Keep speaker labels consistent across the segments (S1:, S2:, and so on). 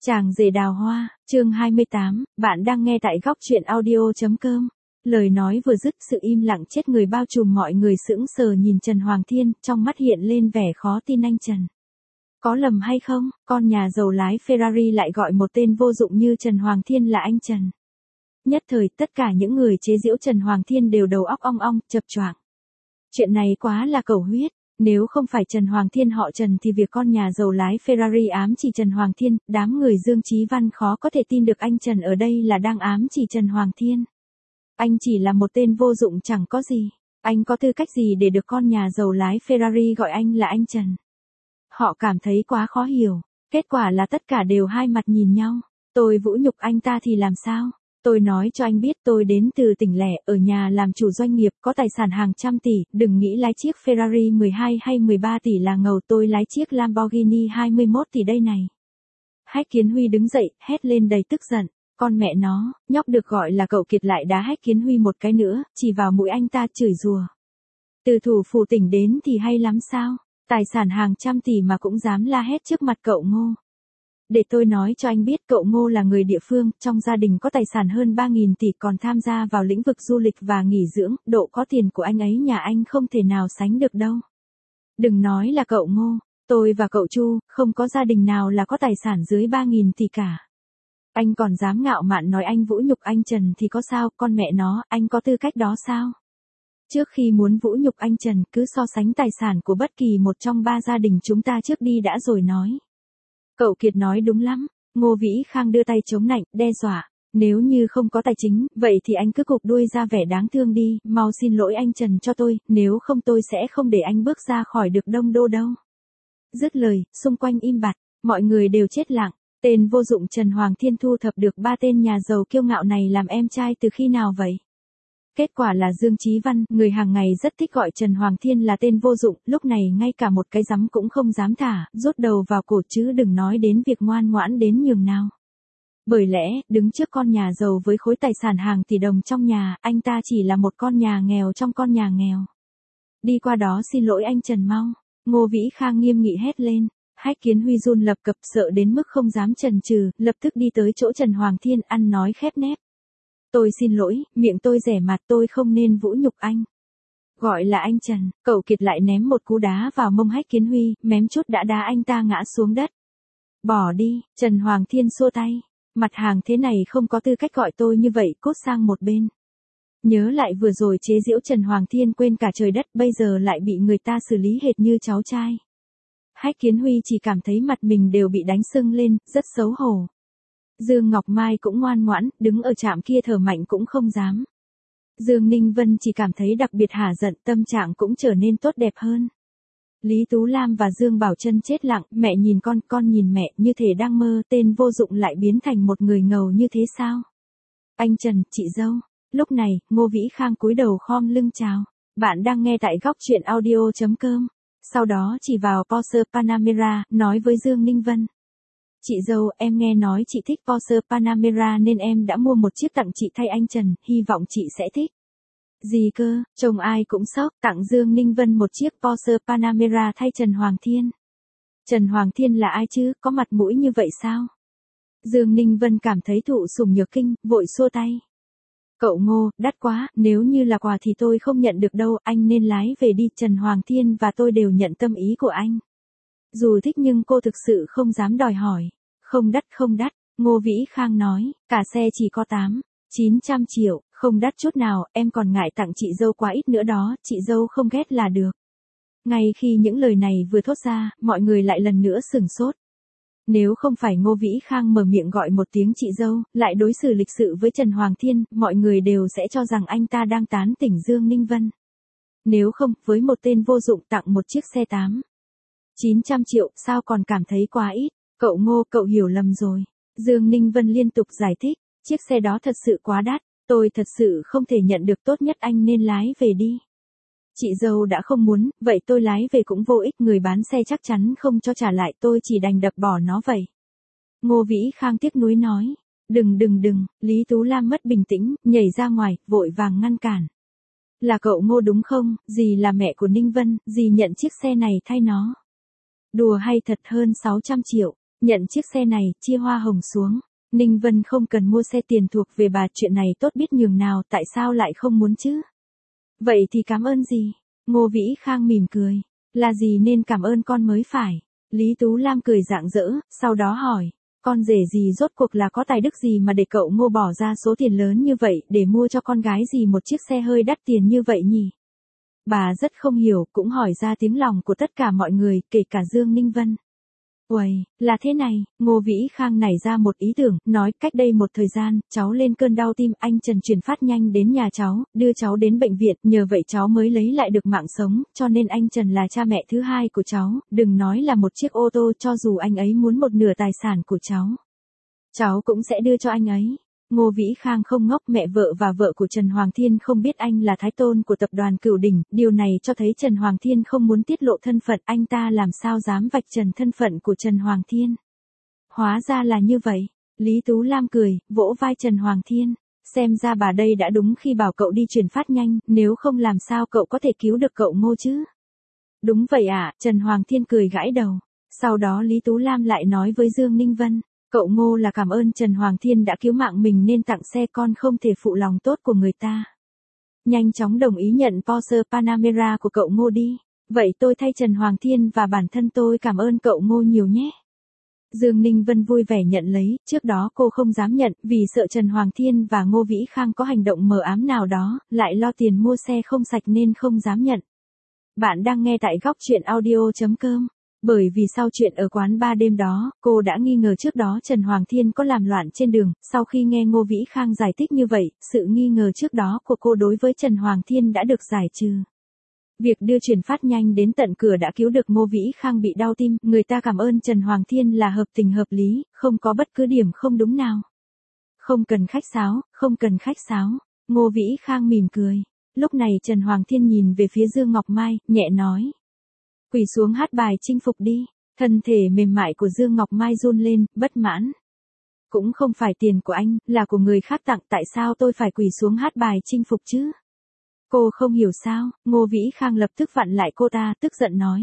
S1: Chàng rể đào hoa, chương 28, bạn đang nghe tại góc truyện audio.com. Lời nói vừa dứt, sự im lặng chết người bao trùm mọi người sững sờ nhìn Trần Hoàng Thiên, trong mắt hiện lên vẻ khó tin. Anh Trần. Có lầm hay không, con nhà giàu lái Ferrari lại gọi một tên vô dụng như Trần Hoàng Thiên là anh Trần. Nhất thời, tất cả những người chế giễu Trần Hoàng Thiên đều đầu óc ong ong, chập choạng. Chuyện này quá là cầu huyết. Nếu không phải Trần Hoàng Thiên họ Trần thì việc con nhà giàu lái Ferrari ám chỉ Trần Hoàng Thiên, đám người Dương Chí Văn khó có thể tin được anh Trần ở đây là đang ám chỉ Trần Hoàng Thiên. Anh chỉ là một tên vô dụng chẳng có gì. Anh có tư cách gì để được con nhà giàu lái Ferrari gọi anh là anh Trần? Họ cảm thấy quá khó hiểu. Kết quả là tất cả đều hai mặt nhìn nhau. Tôi vũ nhục anh ta thì làm sao? Tôi nói cho anh biết tôi đến từ tỉnh lẻ, ở nhà làm chủ doanh nghiệp, có tài sản hàng trăm tỷ, đừng nghĩ lái chiếc Ferrari 12 hay 13 tỷ là ngầu, tôi lái chiếc Lamborghini 21 tỷ đây này. Hách Kiến Huy đứng dậy, hét lên đầy tức giận, con mẹ nó, nhóc được gọi là cậu Kiệt lại đá Hách Kiến Huy một cái nữa, chỉ vào mũi anh ta chửi rủa. Từ thủ phủ tỉnh đến thì hay lắm sao, tài sản hàng trăm tỷ mà cũng dám la hét trước mặt cậu Ngô. Để tôi nói cho anh biết cậu Ngô là người địa phương, trong gia đình có tài sản hơn 3.000 tỷ còn tham gia vào lĩnh vực du lịch và nghỉ dưỡng, độ có tiền của anh ấy nhà anh không thể nào sánh được đâu. Đừng nói là cậu Ngô, tôi và cậu Chu, không có gia đình nào là có tài sản dưới 3.000 tỷ cả. Anh còn dám ngạo mạn nói anh vũ nhục anh Trần thì có sao, con mẹ nó, anh có tư cách đó sao? Trước khi muốn vũ nhục anh Trần, cứ so sánh tài sản của bất kỳ một trong ba gia đình chúng ta trước đi đã rồi nói. Cậu Kiệt nói đúng lắm, Ngô Vĩ Khang đưa tay chống nạnh, đe dọa, nếu như không có tài chính, vậy thì anh cứ cụp đuôi ra vẻ đáng thương đi, mau xin lỗi anh Trần cho tôi, nếu không tôi sẽ không để anh bước ra khỏi được Đông Đô đâu. Dứt lời, xung quanh im bặt, mọi người đều chết lặng, tên vô dụng Trần Hoàng Thiên thu thập được ba tên nhà giàu kiêu ngạo này làm em trai từ khi nào vậy? Kết quả là Dương Chí Văn, người hàng ngày rất thích gọi Trần Hoàng Thiên là tên vô dụng, lúc này ngay cả một cái giấm cũng không dám thả, rút đầu vào cổ chứ đừng nói đến việc ngoan ngoãn đến nhường nào. Bởi lẽ, đứng trước con nhà giàu với khối tài sản hàng tỷ đồng trong nhà, anh ta chỉ là một con nhà nghèo trong con nhà nghèo. Đi qua đó xin lỗi anh Trần mau. Ngô Vĩ Khang nghiêm nghị hét lên. Hách Kiến Huy run lập cập sợ đến mức không dám chần chừ, lập tức đi tới chỗ Trần Hoàng Thiên ăn nói khép nép. Tôi xin lỗi, miệng tôi rẻ mặt, tôi không nên vũ nhục anh. Gọi là anh Trần, cậu Kiệt lại ném một cú đá vào mông Hách Kiến Huy, mém chút đã đá anh ta ngã xuống đất. Bỏ đi, Trần Hoàng Thiên xua tay. Mặt hàng thế này không có tư cách gọi tôi như vậy, cút sang một bên. Nhớ lại vừa rồi chế giễu Trần Hoàng Thiên quên cả trời đất, bây giờ lại bị người ta xử lý hệt như cháu trai. Hách Kiến Huy chỉ cảm thấy mặt mình đều bị đánh sưng lên, rất xấu hổ. Dương Ngọc Mai cũng ngoan ngoãn, đứng ở trạm kia thở mạnh cũng không dám. Dương Ninh Vân chỉ cảm thấy đặc biệt hả giận, tâm trạng cũng trở nên tốt đẹp hơn. Lý Tú Lam và Dương Bảo Trân chết lặng, mẹ nhìn con nhìn mẹ, như thể đang mơ, tên vô dụng lại biến thành một người ngầu như thế sao? Anh Trần, chị dâu. Lúc này, Ngô Vĩ Khang cúi đầu khom lưng chào. Bạn đang nghe tại góc truyện audio.com. Sau đó chỉ vào Porsche Panamera, nói với Dương Ninh Vân. Chị dâu, em nghe nói chị thích Porsche Panamera nên em đã mua một chiếc tặng chị thay anh Trần, hy vọng chị sẽ thích. Gì cơ, chồng ai cũng sốc, tặng Dương Ninh Vân một chiếc Porsche Panamera thay Trần Hoàng Thiên. Trần Hoàng Thiên là ai chứ, có mặt mũi như vậy sao? Dương Ninh Vân cảm thấy thụ sủng nhược kinh, vội xua tay. Cậu Ngô, đắt quá, nếu như là quà thì tôi không nhận được đâu, anh nên lái về đi, Trần Hoàng Thiên và tôi đều nhận tâm ý của anh. Dù thích nhưng cô thực sự không dám đòi hỏi. Không đắt, Ngô Vĩ Khang nói, cả xe chỉ có 800-900 triệu, không đắt chút nào, em còn ngại tặng chị dâu quá ít nữa đó, chị dâu không ghét là được. Ngay khi những lời này vừa thốt ra, mọi người lại lần nữa sửng sốt. Nếu không phải Ngô Vĩ Khang mở miệng gọi một tiếng chị dâu, lại đối xử lịch sự với Trần Hoàng Thiên, mọi người đều sẽ cho rằng anh ta đang tán tỉnh Dương Ninh Vân. Nếu không, với một tên vô dụng tặng một chiếc xe 800-900 triệu, sao còn cảm thấy quá ít? Cậu Ngô, cậu hiểu lầm rồi. Dương Ninh Vân liên tục giải thích, chiếc xe đó thật sự quá đắt, tôi thật sự không thể nhận được, tốt nhất anh nên lái về đi. Chị dâu đã không muốn, vậy tôi lái về cũng vô ích, người bán xe chắc chắn không cho trả lại, tôi chỉ đành đập bỏ nó vậy. Ngô Vĩ Khang tiếc nuối nói, đừng, Lý Tú Lam mất bình tĩnh, nhảy ra ngoài, vội vàng ngăn cản. Là cậu Ngô đúng không, dì là mẹ của Ninh Vân, dì nhận chiếc xe này thay nó. Đùa hay thật, hơn 600 triệu. Nhận chiếc xe này, chia hoa hồng xuống. Ninh Vân không cần mua xe, tiền thuộc về bà, chuyện này tốt biết nhường nào, tại sao lại không muốn chứ? Vậy thì cảm ơn gì? Ngô Vĩ Khang mỉm cười. Là gì nên cảm ơn con mới phải. Lý Tú Lam cười rạng rỡ, sau đó hỏi. Con rể gì rốt cuộc là có tài đức gì mà để cậu Ngô bỏ ra số tiền lớn như vậy để mua cho con gái gì một chiếc xe hơi đắt tiền như vậy nhỉ? Bà rất không hiểu, cũng hỏi ra tiếng lòng của tất cả mọi người, kể cả Dương Ninh Vân. Uầy, là thế này, Ngô Vĩ Khang nảy ra một ý tưởng, nói cách đây một thời gian, cháu lên cơn đau tim, anh Trần chuyển phát nhanh đến nhà cháu, đưa cháu đến bệnh viện, nhờ vậy cháu mới lấy lại được mạng sống, cho nên anh Trần là cha mẹ thứ hai của cháu, đừng nói là một chiếc ô tô, cho dù anh ấy muốn một nửa tài sản của cháu cũng sẽ đưa cho anh ấy. Ngô Vĩ Khang không ngốc, mẹ vợ và vợ của Trần Hoàng Thiên không biết anh là thái tôn của tập đoàn Cửu Đỉnh, điều này cho thấy Trần Hoàng Thiên không muốn tiết lộ thân phận, anh ta làm sao dám vạch trần thân phận của Trần Hoàng Thiên. Hóa ra là như vậy, Lý Tú Lam cười, vỗ vai Trần Hoàng Thiên, xem ra bà đây đã đúng khi bảo cậu đi chuyển phát nhanh, nếu không làm sao cậu có thể cứu được cậu Ngô chứ. Đúng vậy ạ, Trần Hoàng Thiên cười gãi đầu, sau đó Lý Tú Lam lại nói với Dương Ninh Vân. Cậu Ngô là cảm ơn Trần Hoàng Thiên đã cứu mạng mình nên tặng xe, con không thể phụ lòng tốt của người ta. Nhanh chóng đồng ý nhận Porsche Panamera của cậu Ngô đi. Vậy tôi thay Trần Hoàng Thiên và bản thân tôi cảm ơn cậu Ngô nhiều nhé. Dương Ninh Vân vui vẻ nhận lấy, trước đó cô không dám nhận vì sợ Trần Hoàng Thiên và Ngô Vĩ Khang có hành động mờ ám nào đó, lại lo tiền mua xe không sạch nên không dám nhận. Bạn đang nghe tại góc truyện audio.com. Bởi vì sau chuyện ở quán bar đêm đó, cô đã nghi ngờ trước đó Trần Hoàng Thiên có làm loạn trên đường, sau khi nghe Ngô Vĩ Khang giải thích như vậy, sự nghi ngờ trước đó của cô đối với Trần Hoàng Thiên đã được giải trừ. Việc đưa chuyển phát nhanh đến tận cửa đã cứu được Ngô Vĩ Khang bị đau tim, người ta cảm ơn Trần Hoàng Thiên là hợp tình hợp lý, không có bất cứ điểm không đúng nào. Không cần khách sáo, không cần khách sáo, Ngô Vĩ Khang mỉm cười. Lúc này Trần Hoàng Thiên nhìn về phía Dương Ngọc Mai, nhẹ nói. Quỳ xuống hát bài chinh phục đi. Thân thể mềm mại của Dương Ngọc Mai run lên, bất mãn. Cũng không phải tiền của anh, là của người khác tặng, tại sao tôi phải quỳ xuống hát bài chinh phục chứ? Cô không hiểu sao? Ngô Vĩ Khang lập tức vặn lại cô ta, tức giận nói.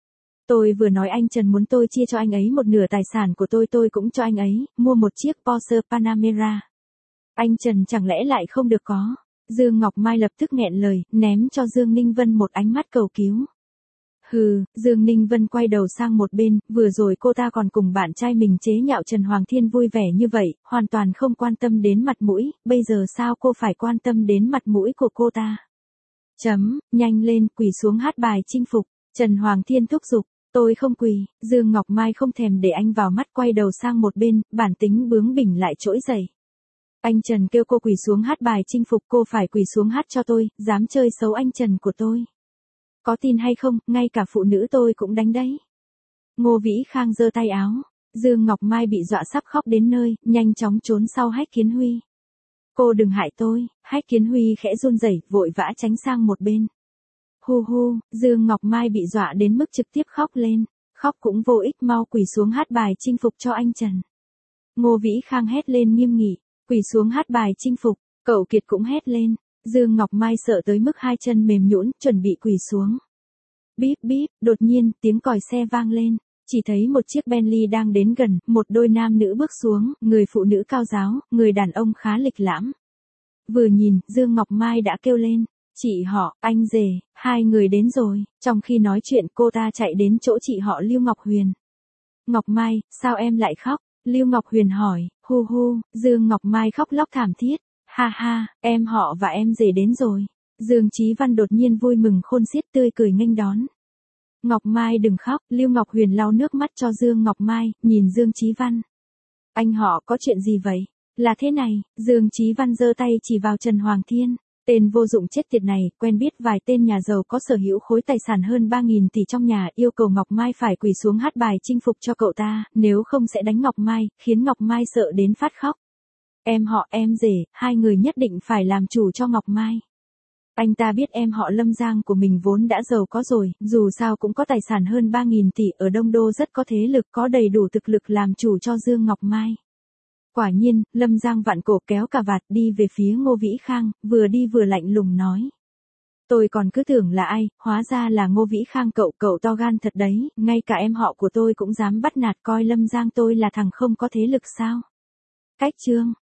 S1: Tôi vừa nói anh Trần muốn tôi chia cho anh ấy một nửa tài sản của tôi cũng cho anh ấy, mua một chiếc Porsche Panamera. Anh Trần chẳng lẽ lại không được có? Dương Ngọc Mai lập tức nghẹn lời, ném cho Dương Ninh Vân một ánh mắt cầu cứu. Hừ, Dương Ninh Vân quay đầu sang một bên, vừa rồi cô ta còn cùng bạn trai mình chế nhạo Trần Hoàng Thiên vui vẻ như vậy, hoàn toàn không quan tâm đến mặt mũi, bây giờ sao cô phải quan tâm đến mặt mũi của cô ta? Nhanh lên, quỳ xuống hát bài chinh phục, Trần Hoàng Thiên thúc giục, tôi không quỳ, Dương Ngọc Mai không thèm để anh vào mắt, quay đầu sang một bên, bản tính bướng bỉnh lại trỗi dậy. Anh Trần kêu cô quỳ xuống hát bài chinh phục, cô phải quỳ xuống hát cho tôi, dám chơi xấu anh Trần của tôi. Có tin hay không, ngay cả phụ nữ tôi cũng đánh đấy. Ngô Vĩ Khang giơ tay áo. Dương Ngọc Mai bị dọa sắp khóc đến nơi, nhanh chóng trốn sau Hách Kiến Huy. Cô đừng hại tôi, Hách Kiến Huy khẽ run rẩy, vội vã tránh sang một bên. Hu hu, Dương Ngọc Mai bị dọa đến mức trực tiếp khóc lên. Khóc cũng vô ích, mau quỳ xuống hát bài chinh phục cho anh Trần. Ngô Vĩ Khang hét lên nghiêm nghị, quỳ xuống hát bài chinh phục, cậu Kiệt cũng hét lên. Dương Ngọc Mai sợ tới mức hai chân mềm nhũn, chuẩn bị quỳ xuống. Bíp bíp, đột nhiên, tiếng còi xe vang lên, chỉ thấy một chiếc Bentley đang đến gần, một đôi nam nữ bước xuống, người phụ nữ cao ráo, người đàn ông khá lịch lãm. Vừa nhìn, Dương Ngọc Mai đã kêu lên, chị họ, anh rể, hai người đến rồi, trong khi nói chuyện cô ta chạy đến chỗ chị họ Lưu Ngọc Huyền. Ngọc Mai, sao em lại khóc? Lưu Ngọc Huyền hỏi, hu hu, Dương Ngọc Mai khóc lóc thảm thiết. Ha ha, em họ và em rể đến rồi. Dương Chí Văn đột nhiên vui mừng khôn xiết, tươi cười nghênh đón. Ngọc Mai đừng khóc, Lưu Ngọc Huyền lau nước mắt cho Dương Ngọc Mai, nhìn Dương Chí Văn. Anh họ có chuyện gì vậy? Là thế này, Dương Chí Văn giơ tay chỉ vào Trần Hoàng Thiên. Tên vô dụng chết tiệt này, quen biết vài tên nhà giàu có sở hữu khối tài sản hơn 3.000 tỷ trong nhà, yêu cầu Ngọc Mai phải quỳ xuống hát bài chinh phục cho cậu ta, nếu không sẽ đánh Ngọc Mai, khiến Ngọc Mai sợ đến phát khóc. Em họ em rể, hai người nhất định phải làm chủ cho Ngọc Mai. Anh ta biết em họ Lâm Giang của mình vốn đã giàu có rồi, dù sao cũng có tài sản hơn 3.000 tỷ, ở Đông Đô rất có thế lực, có đầy đủ thực lực làm chủ cho Dương Ngọc Mai. Quả nhiên, Lâm Giang vặn cổ kéo cà vạt đi về phía Ngô Vĩ Khang, vừa đi vừa lạnh lùng nói. Tôi còn cứ tưởng là ai, hóa ra là Ngô Vĩ Khang cậu to gan thật đấy, ngay cả em họ của tôi cũng dám bắt nạt coi Lâm Giang tôi là thằng không có thế lực sao. Cách chương